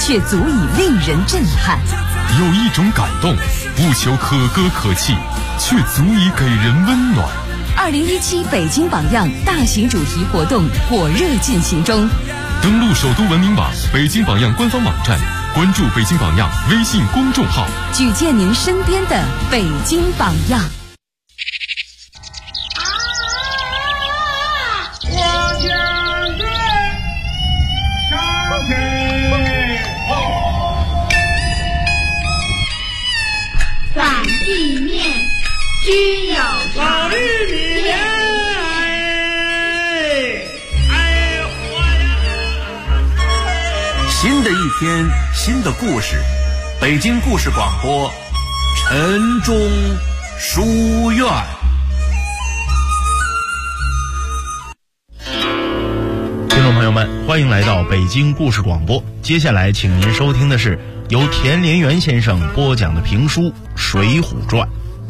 却足以令人震撼。 有一种感动，不求可歌可泣，却足以给人温暖。 2017北京榜样大型主题活动火热进行中， 登录首都文明网、北京榜样官方网站，关注北京榜样微信公众号， 举荐您身边的北京榜样。 反地面均有法律面， 新的一天，新的故事，北京故事广播，晨钟书院。 听众朋友们，欢迎来到北京故事广播。接下来，请您收听的是由田连元先生播讲的评书《水浒传》。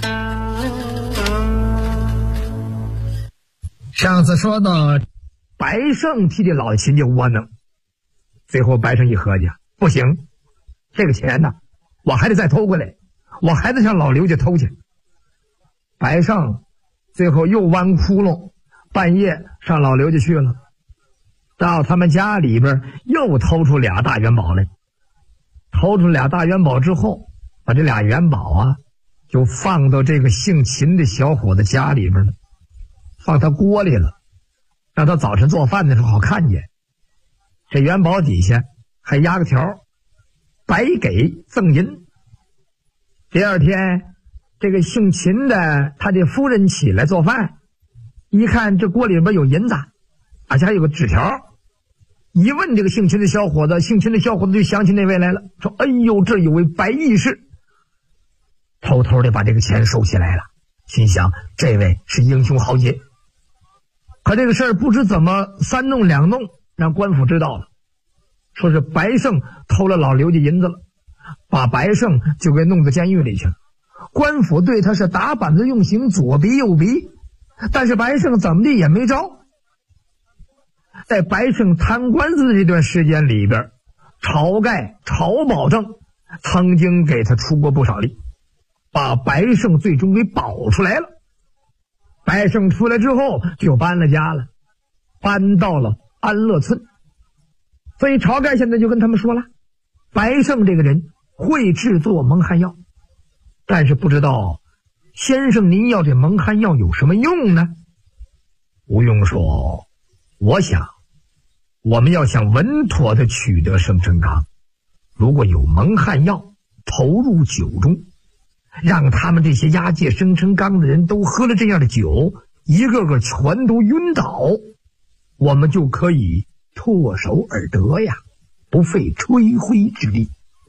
上次说到白胜替这老秦家窝囊，最后白胜一合计，不行，这个钱呢，我还得再偷回来，我还得向老刘家偷去。白胜最后又弯窟窿，半夜上老刘家去了，到他们家里边又偷出俩大元宝来。偷出俩大元宝之后，把这俩元宝啊就放到这个姓秦的小伙子家里边了，放他锅里了，让他早晨做饭的时候好看见。这元宝底下还压个条，白给赠银。第二天，这个姓秦的他的夫人起来做饭，一看这锅里边有银子，而且还有个纸条。一问这个姓秦的小伙子，姓秦的小伙子就想起那位来了，说：“哎呦，这有位白义士。”偷偷的把这个钱收起来了，心想这位是英雄豪杰。可这个事儿不知怎么三弄两弄，让官府知道了，说是白胜偷了老刘家银子了，把白胜就给弄到监狱里去了。官府对他是打板子用刑，左逼右逼，但是白胜怎么地也没招。在白胜贪官司的这段时间里边，晁盖、晁保正曾经给他出过不少力，把白胜最终给保出来了。白胜出来之后就搬了家了，搬到了安乐村。所以晁盖现在就跟他们说了，白胜这个人会制作蒙汗药，但是不知道先生您要这蒙汗药有什么用呢？吴用说，我想我们要想稳妥的取得生辰纲，如果有蒙汗药投入酒中，让他们这些押解生辰纲的人都喝了这样的酒，一个个全都晕倒，我们就可以唾手而得呀，不费吹灰之力。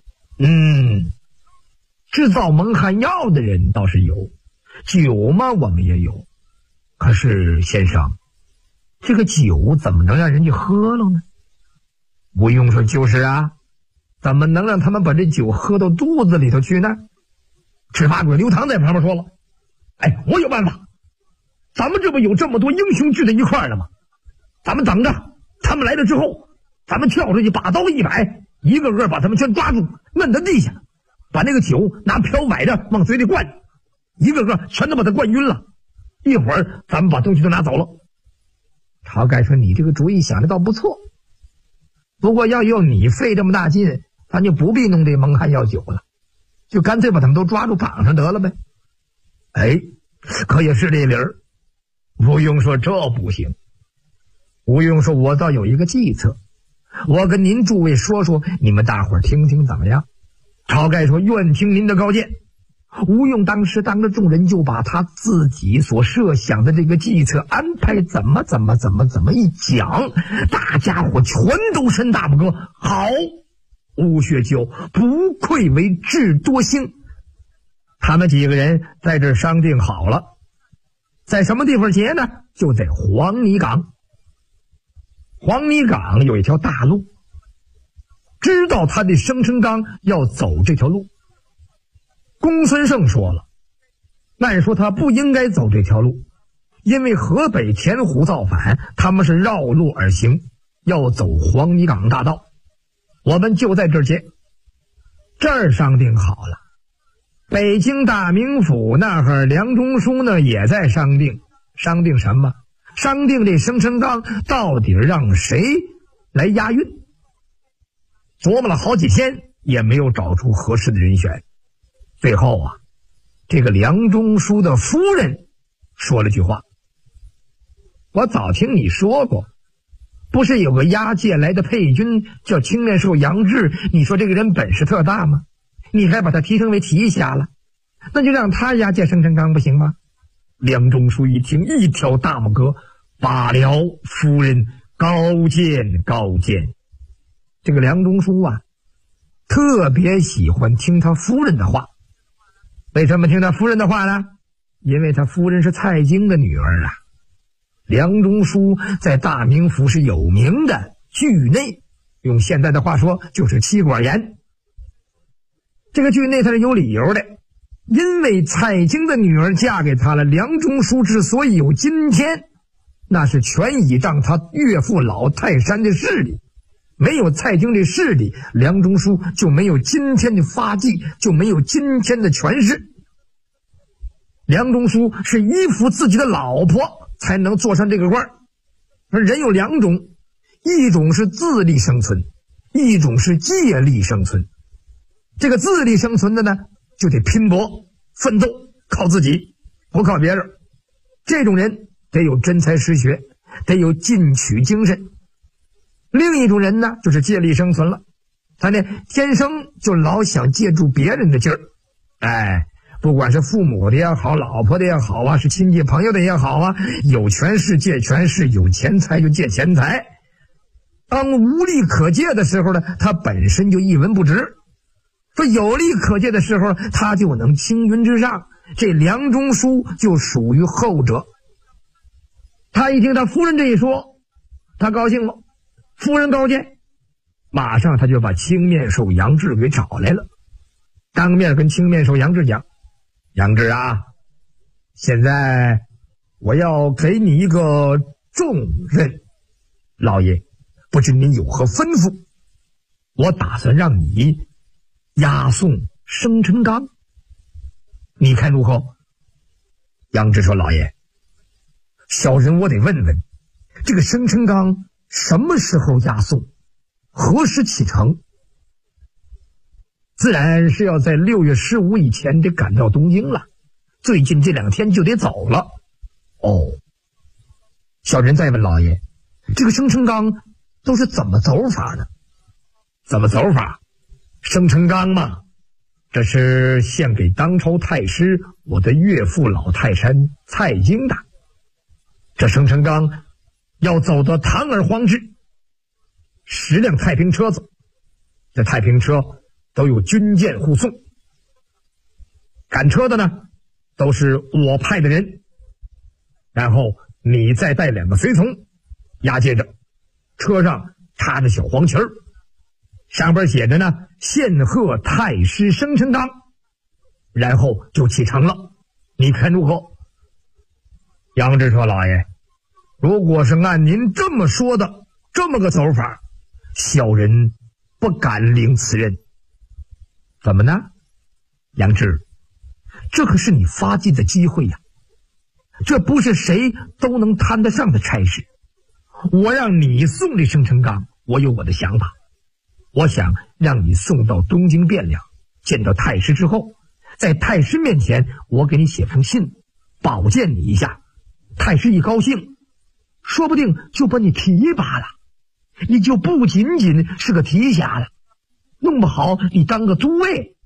制造蒙汗药的人倒是有，酒嘛我们也有，可是先生，这个酒怎么能让人家喝了呢？吴用说，就是啊，怎么能让他们把这酒喝到肚子里头去呢？执法鬼刘唐在旁边说了，哎，我有办法，咱们这不有这么多英雄聚在一块儿了吗？咱们等着他们来了之后，咱们跳出去，把刀一摆，一个个把他们全抓住，摁在地下，把那个酒拿瓢崴着往嘴里灌，一个个全都把他灌晕了，一会儿咱们把东西都拿走了。晁盖说，你这个主意想的倒不错，不过要有你费这么大劲，咱就不必弄这蒙汗药酒了，就干脆把他们都抓住绑上得了呗。哎，可也是这理儿。吴用说，这不行。吴用说，我倒有一个计策，我跟您诸位说说，你们大伙儿听听怎么样？晁盖说，愿听您的高见。吴用当时当着众人就把他自己所设想的这个计策安排怎么一讲，大家伙全都伸大拇哥，好，吴学究不愧为智多星。他们几个人在这儿商定好了，在什么地方结呢？就在黄泥岗。黄泥岗有一条大路，知道他的生辰纲要走这条路。公孙胜说了，按说他不应该走这条路，因为河北田虎造反，他们是绕路而行，要走黄泥岗大道。 我们就在这儿见。这儿商定好了，北京大名府那儿梁中书呢也在商定。商定什么？商定这生辰纲到底让谁来押运。琢磨了好几天也没有找出合适的人选。最后啊，这个梁中书的夫人说了句话：我早听你说过，不是有个押解来的配军叫青面兽杨志，你说这个人本事特大吗？你还把他提升为提辖了，那就让他押解生辰纲不行吗？梁中书一听，一挑大拇哥：罢了，夫人高见高见。这个梁中书啊，特别喜欢听他夫人的话。为什么听他夫人的话呢？因为他夫人是蔡京的女儿啊。梁中书在大名府是有名的惧内，用现在的话说就是妻管严。这个惧内他是有理由的，因为蔡京的女儿嫁给他了，梁中书之所以有今天，那是全倚仗他岳父老泰山的势力。没有蔡京这势力，梁中书就没有今天的发迹，就没有今天的权势。梁中书是依附自己的老婆才能坐上这个官。人有两种，一种是自力生存，一种是借力生存。这个自力生存的呢，就得拼搏奋斗，靠自己，不靠别人。这种人得有真才实学，得有进取精神。另一种人呢，就是借力生存了，他呢天生就老想借助别人的劲儿。不管是父母的也好，老婆的也好啊，是亲戚朋友的也好啊，有权势借权势，有钱财就借钱财。当无力可借的时候呢，他本身就一文不值；说有力可借的时候，他就能青云直上。这梁中书就属于后者。他一听他夫人这一说，他高兴了，夫人高见，马上他就把青面兽杨志给找来了，当面跟青面兽杨志讲：杨志啊，现在我要给你一个重任，老爷不知您有何吩咐？我打算让你押送生辰纲，你看如何？杨志说：老爷，小人我得问问，这个生辰纲什么时候押送，何时启程？自然是要在6月15以前得赶到东京了，最近这2天就得走了。小人再问老爷，这个生辰纲都是怎么走法呢？怎么走法？生辰纲嘛，这是献给当朝太师我的岳父老泰山蔡京的。这生辰纲要走到堂而皇之，10辆太平车子，这太平车都有军舰护送，赶车的呢都是我派的人，然后你再带2个随从押解着，车上插着小黄旗儿，上边写着呢献贺太师生辰纲，然后就启程了，你看如何？杨志说：老爷，如果是按您这么说的这么个走法，小人不敢领此任。怎么呢？杨志，这可是你发迹的机会呀，这不是谁都能摊得上的差事。我让你送这生辰纲，我有我的想法。我想让你送到东京汴梁，见到太师之后，在太师面前我给你写封信保荐你一下，太师一高兴，说不定就把你提拔了，你就不仅仅是个提辖了，弄不好你当个都尉。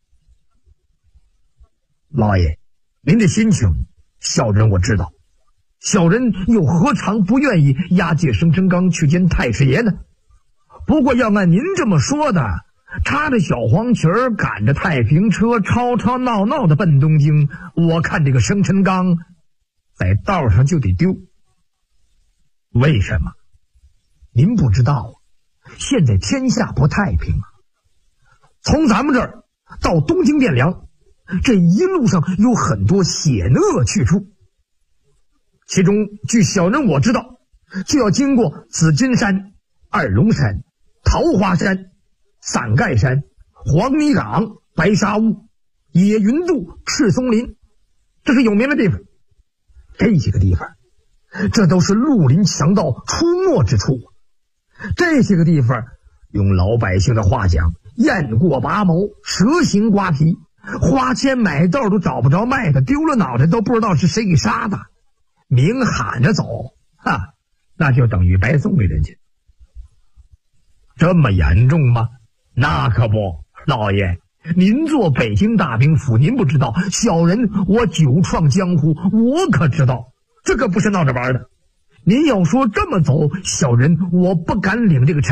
老爷，您的心情小人我知道，小人又何尝不愿意押解生辰纲去见太师爷呢？不过要按您这么说的，插着小黄旗儿，赶着太平车，吵吵闹闹的奔东京，我看这个生辰纲在道上就得丢。为什么？您不知道，现在天下不太平啊。从咱们这儿到东京汴梁，这一路上有很多险恶去处，其中据小人我知道，就要经过紫金山、二龙山、桃花山伞盖山、黄泥岗、白沙坞、野云渡、赤松林，这是有名的地方。这些个地方，这都是绿林强盗出没之处。这些个地方，用老百姓的话讲，雁过拔毛，蛇行刮皮，花钱买豆都找不着卖的，丢了脑袋都不知道是谁给杀的，明喊着走，哈，那就等于白送给人家。这么严重吗？那可不，老爷，您做北京大名府，您不知道，小人我久创江湖，我可知道，这可不是闹着玩的。您要说这么走，小人我不敢领这个差。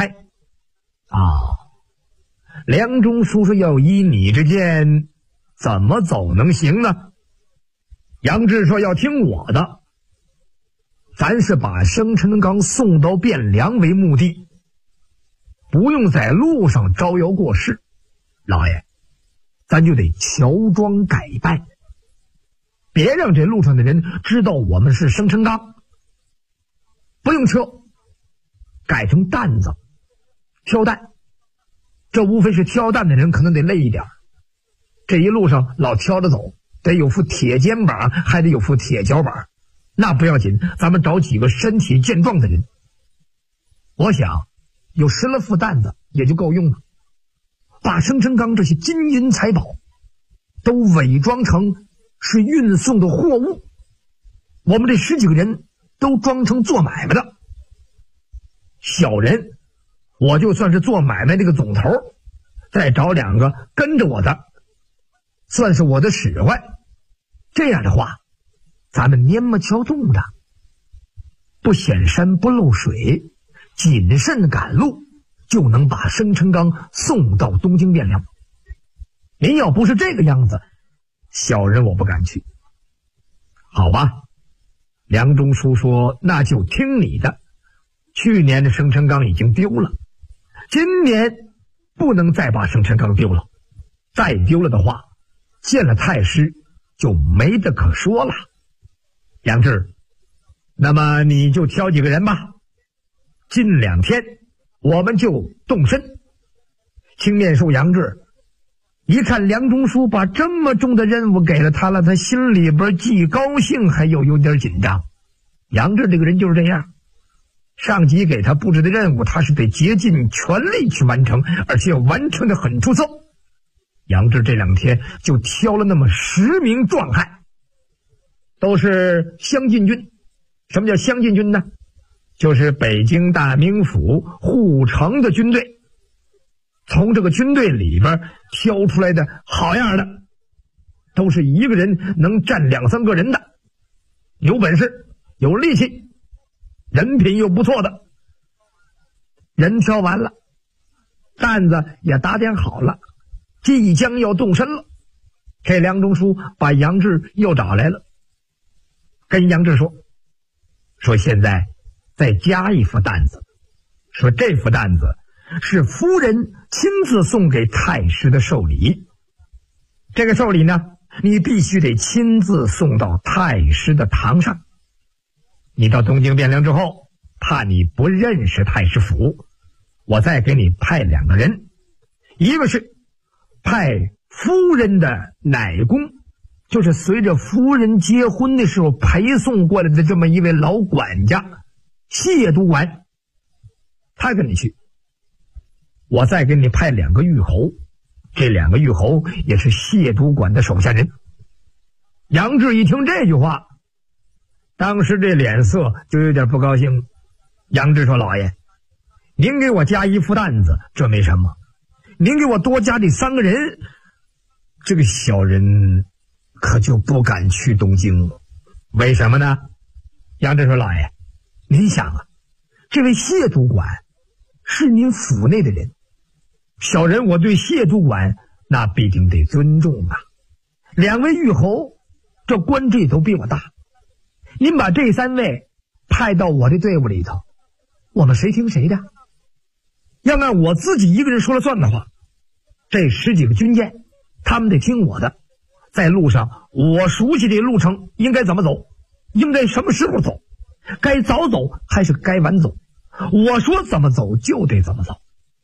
梁中叔叔要依你之见，怎么走能行呢？杨志说要听我的，咱是把生辰纲送到汴梁为目的，不用在路上招摇过市。老爷，咱就得乔装改扮，别让这路上的人知道我们是生辰纲。不用车，改成担子，挑担。这无非是挑担的人可能得累一点，这一路上老挑着走，得有副铁肩膀，还得有副铁脚膀。那不要紧，咱们找几个身体健壮的人，我想有10来副担子也就够用了。把生辰纲这些金银财宝都伪装成是运送的货物，我们这10几个人都装成做买卖的。小人我就算是做买卖这个总头，再找2个跟着我的，算是我的使唤。这样的话，咱们蔫么敲动的，不显山不漏水，谨慎赶路，就能把生辰纲送到东京汴梁。您要不是这个样子，小人我不敢去。好吧，梁中书说那就听你的。去年的生辰纲已经丢了，今年不能再把生辰纲丢了，再丢了的话，见了太师就没得可说了。杨志，那么你就挑几个人吧，近2天我们就动身。青面兽杨志一看梁中书把这么重的任务给了他了，他心里边既高兴还有点紧张。杨志这个人就是这样，上级给他布置的任务，他是得竭尽全力去完成，而且完成的很出色。杨志这2天就挑了那么10名壮汉，都是湘禁军。什么叫湘禁军呢？就是北京大名府护城的军队，从这个军队里边挑出来的好样的，都是一个人能站2、3个人的，有本事有力气，人品又不错的。人挑完了，担子也打点好了，即将要动身了。这梁中书把杨志又找来了，跟杨志说现在再加一副担子，说这副担子是夫人亲自送给太师的寿礼。这个寿礼呢，你必须得亲自送到太师的堂上。你到东京汴梁之后，怕你不认识太师府，我再给你派2个人，一个是派夫人的奶公，就是随着夫人结婚的时候陪送过来的这么一位老管家谢督管，他跟你去。我再给你派2个御侯，这2个御侯也是谢督管的手下人。杨志一听这句话，当时这脸色就有点不高兴。杨志说，老爷，您给我加1副担子这没什么，您给我多加这3个人，这个小人可就不敢去东京了。为什么呢？杨志说，老爷，您想啊，这位谢督管是您府内的人，小人我对谢督管那必定得尊重啊。2位御侯这官职都比我大，您把这3位派到我的队伍里头，我们谁听谁的？要按我自己一个人说了算的话，这10几个军舰他们得听我的。在路上我熟悉这路程应该怎么走，应该什么时候走，该早走还是该晚走，我说怎么走就得怎么走。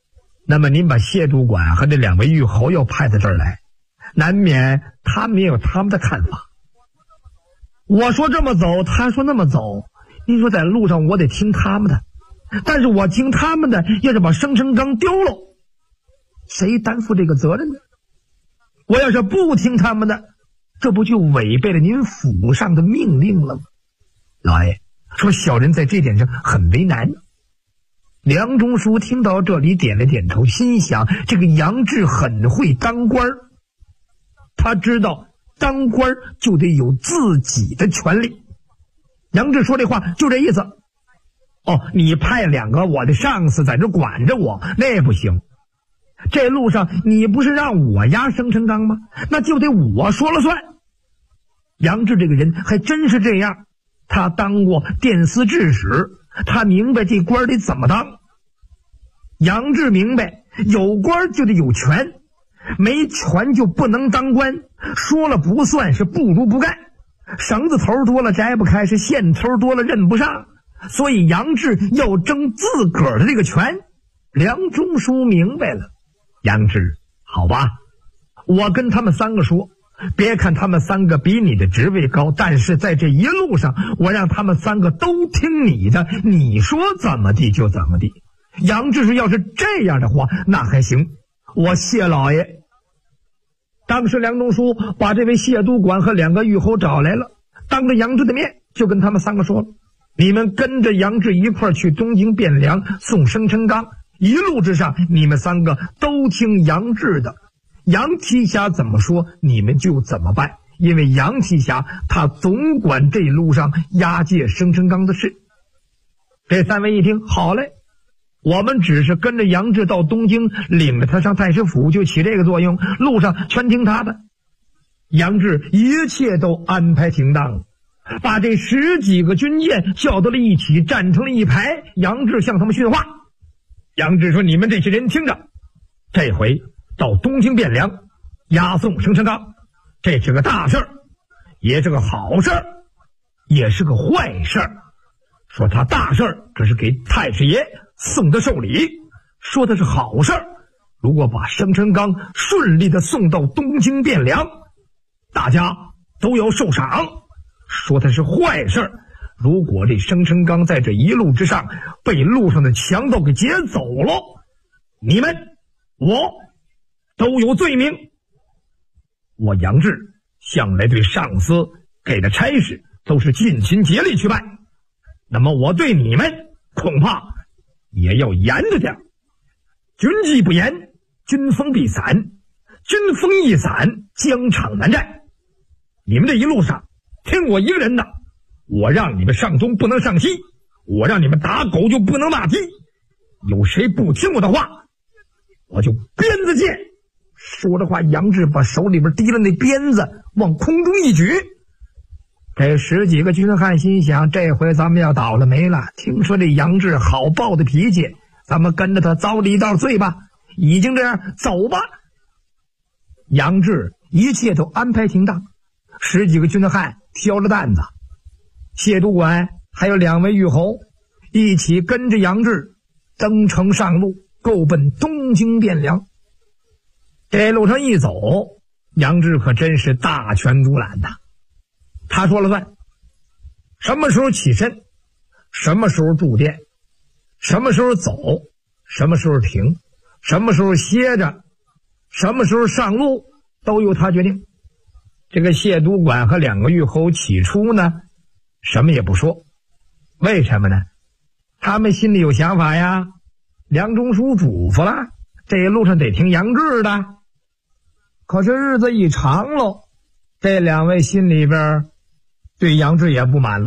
那么您把谢督管和这2位御侯又派到这儿来，难免他们也有他们的看法。我说这么走，他说那么走，您说在路上我得听他们的，但是我听他们的要是把生辰纲丢了，谁担负这个责任呢？我要是不听他们的，这不就违背了您府上的命令了吗？老爷说小人在这点上很为难。梁中书听到这里点了点头，心想这个杨志很会当官，他知道当官就得有自己的权利。杨志说这话就这意思。你派2个我的上司在这管着我，那不行。这路上你不是让我押生辰纲吗？那就得我说了算。杨志这个人还真是这样，他当过殿司制使，他明白这官得怎么当。杨志明白有官就得有权，没权就不能当官，说了不算是不如不干，绳子头多了摘不开，是线头多了认不上，所以杨志要争自个儿的这个权。梁中书明白了，杨志好吧，我跟他们3个说，别看他们3个比你的职位高，但是在这一路上我让他们3个都听你的，你说怎么地就怎么地。杨志说要是这样的话那还行，我谢老爷。当时梁中书把这位谢督管和2个御侯找来了，当着杨志的面就跟他们3个说了，你们跟着杨志一块儿去东京汴梁送生辰纲，一路之上你们3个都听杨志的，杨提辖怎么说你们就怎么办，因为杨提辖他总管这路上押解生辰纲的事。这3位一听，好嘞，我们只是跟着杨志到东京，领着他上太师府就起这个作用，路上全听他的。杨志一切都安排停当，把这10几个军舰叫到了一起，站成了一排。杨志向他们训话。杨志说，你们这些人听着，这回到东京汴梁押送生辰纲，这是个大事儿，也是个好事儿，也是个坏事儿。说他大事儿，这是给太师爷送的寿礼；说的是好事儿，如果把生辰纲顺利的送到东京汴梁，大家都要受赏。说的是坏事儿，如果这生辰纲在这一路之上被路上的强盗给劫走了，你们我都有罪名。我杨志向来对上司给的差事都是尽心竭力去办，那么我对你们恐怕也要严着点。军纪不严，军风必散，军风一散，疆场难战。你们这一路上听我一个人的，我让你们上东不能上西，我让你们打狗就不能骂鸡，有谁不听我的话，我就鞭子剑。说着话，杨志把手里边提了那鞭子往空中一举。这10几个军汉心想，这回咱们要倒了霉了。听说这杨志好暴的脾气，咱们跟着他遭了一道罪吧。已经这样，走吧。杨志一切都安排停当，10几个军汉挑着担子，谢督管还有2位御侯一起跟着杨志登城上路，够奔东京汴梁。这路上一走，杨志可真是大权独揽呐。他说了算，什么时候起身，什么时候住店，什么时候走，什么时候停，什么时候歇着，什么时候上路，都由他决定。这个谢督管和2个御侯起初呢什么也不说，为什么呢？他们心里有想法呀，梁中书嘱咐了，这一路上得听杨志的。可是日子一长喽，这2位心里边对杨志也不满了。